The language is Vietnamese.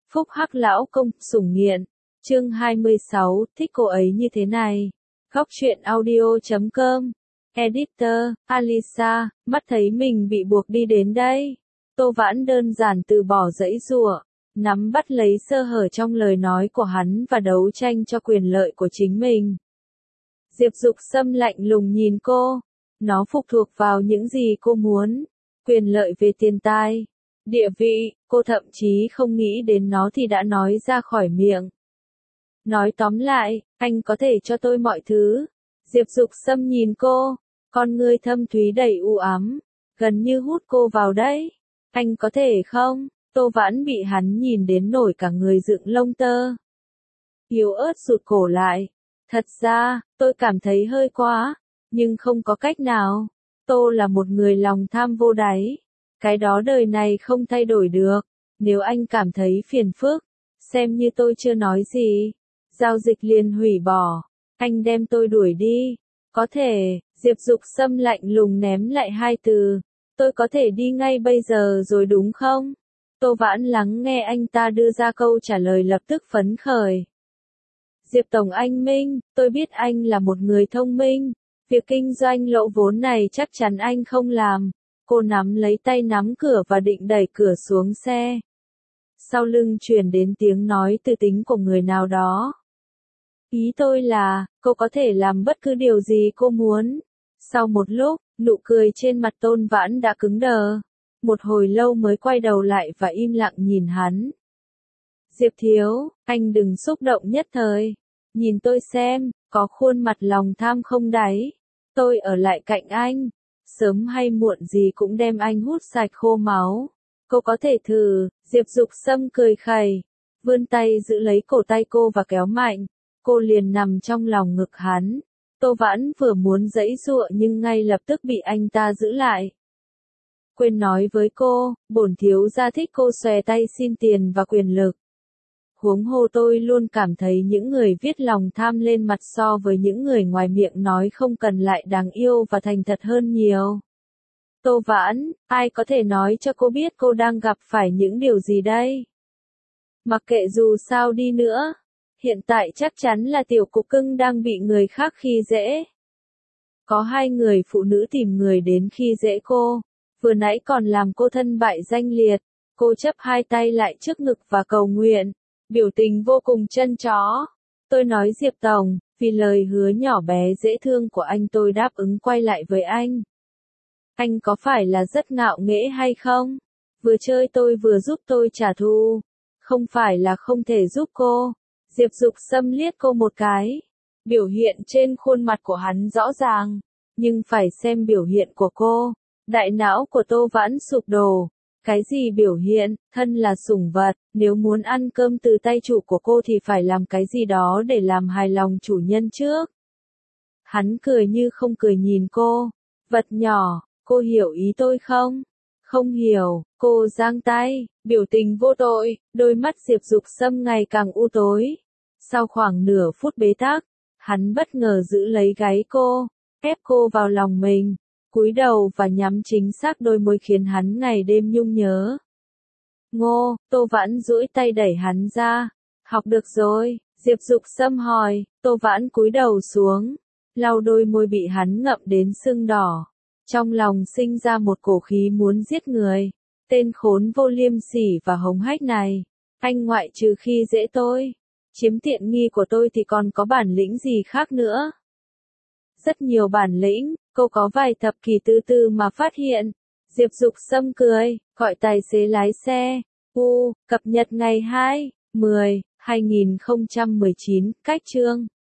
Phúc Hắc lão công, sủng nghiện. Chương 26, thích cô ấy như thế này. Góc truyện audio.com. Editor, Alisa, mắt thấy mình bị buộc đi đến đây. Tô Vãn đơn giản từ bỏ giãy giụa, nắm bắt lấy sơ hở trong lời nói của hắn và đấu tranh cho quyền lợi của chính mình. Diệp Dục Sâm lạnh lùng nhìn cô. Nó phụ thuộc vào những gì cô muốn. Quyền lợi về tiền tài, địa vị, cô thậm chí không nghĩ đến nó thì đã nói ra khỏi miệng. Nói tóm lại, anh có thể cho tôi mọi thứ. Diệp Dục Sâm nhìn cô, con ngươi thâm thúy đầy u ám, gần như hút cô vào đấy. Anh có thể không? Tô Vãn bị hắn nhìn đến nổi cả người dựng lông tơ. Yếu ớt rụt cổ lại. Thật ra, tôi cảm thấy hơi quá, nhưng không có cách nào. Tô là một người lòng tham vô đáy. Cái đó đời này không thay đổi được. Nếu anh cảm thấy phiền phức, xem như tôi chưa nói gì. Giao dịch liền hủy bỏ. Anh đem tôi đuổi đi. Có thể, Diệp Dục Sâm lạnh lùng ném lại hai từ. Tôi có thể đi ngay bây giờ rồi đúng không? Tô Vãn lắng nghe anh ta đưa ra câu trả lời lập tức phấn khởi. Diệp Tổng anh Minh, tôi biết anh là một người thông minh. Việc kinh doanh lỗ vốn này chắc chắn anh không làm. Cô nắm lấy tay nắm cửa và định đẩy cửa xuống xe. Sau lưng truyền đến tiếng nói từ tính của người nào đó. Ý tôi là, cô có thể làm bất cứ điều gì cô muốn. Sau một lúc, nụ cười trên mặt Tôn Vãn đã cứng đờ. Một hồi lâu mới quay đầu lại và im lặng nhìn hắn. Diệp Thiếu, anh đừng xúc động nhất thời. Nhìn tôi xem, có khuôn mặt lòng tham không đáy. Tôi ở lại cạnh anh. Sớm hay muộn gì cũng đem anh hút sạch khô máu. Cô có thể thử. Diệp Dục Sâm cười khẩy, vươn tay giữ lấy cổ tay cô và kéo mạnh. Cô liền nằm trong lòng ngực hắn. Tô Vãn vừa muốn giãy giụa nhưng ngay lập tức bị anh ta giữ lại. Quên nói với cô, bổn thiếu gia thích cô xòe tay xin tiền và quyền lực. Huống hồ tôi luôn cảm thấy những người viết lòng tham lên mặt so với những người ngoài miệng nói không cần lại đáng yêu và thành thật hơn nhiều. Tô Vãn, ai có thể nói cho cô biết cô đang gặp phải những điều gì đây? Mặc kệ dù sao đi nữa, hiện tại chắc chắn là tiểu cục cưng đang bị người khác khi dễ. Có hai người phụ nữ tìm người đến khi dễ cô, vừa nãy còn làm cô thân bại danh liệt. Cô chắp hai tay lại trước ngực và cầu nguyện, biểu tình vô cùng chân chó. Tôi nói Diệp Tổng, vì lời hứa nhỏ bé dễ thương của anh tôi đáp ứng quay lại với anh. Anh có phải là rất ngạo nghễ hay không? Vừa chơi tôi vừa giúp tôi trả thù. Không phải là không thể giúp cô. Diệp Dục Sâm liếc cô một cái. Biểu hiện trên khuôn mặt của hắn rõ ràng. Nhưng phải xem biểu hiện của cô. Đại não của Tô Vãn sụp đổ. Cái gì biểu hiện, thân là sủng vật, nếu muốn ăn cơm từ tay chủ của cô thì phải làm cái gì đó để làm hài lòng chủ nhân trước. Hắn cười như không cười nhìn cô. Vật nhỏ, cô hiểu ý tôi không? Không hiểu, cô giang tay, biểu tình vô tội, đôi mắt Diệp Dục Sâm ngày càng u tối. Sau khoảng nửa phút bế tắc, hắn bất ngờ giữ lấy gáy cô, ép cô vào lòng mình. Cúi đầu và nhắm chính xác đôi môi khiến hắn ngày đêm nhung nhớ. Ngô, Tô Vãn duỗi tay đẩy hắn ra. Học được rồi, Diệp Dục Sâm hỏi. Tô Vãn cúi đầu xuống, lau đôi môi bị hắn ngậm đến sưng đỏ. Trong lòng sinh ra một cổ khí muốn giết người. Tên khốn vô liêm sỉ và hống hách này. Anh ngoại trừ khi dễ tôi, chiếm tiện nghi của tôi thì còn có bản lĩnh gì khác nữa? Rất nhiều bản lĩnh, cô có vài thập kỷ từ từ mà phát hiện. Diệp Dục Sâm cười, gọi tài xế lái xe. Cập nhật ngày 2/10/2019, cách chương.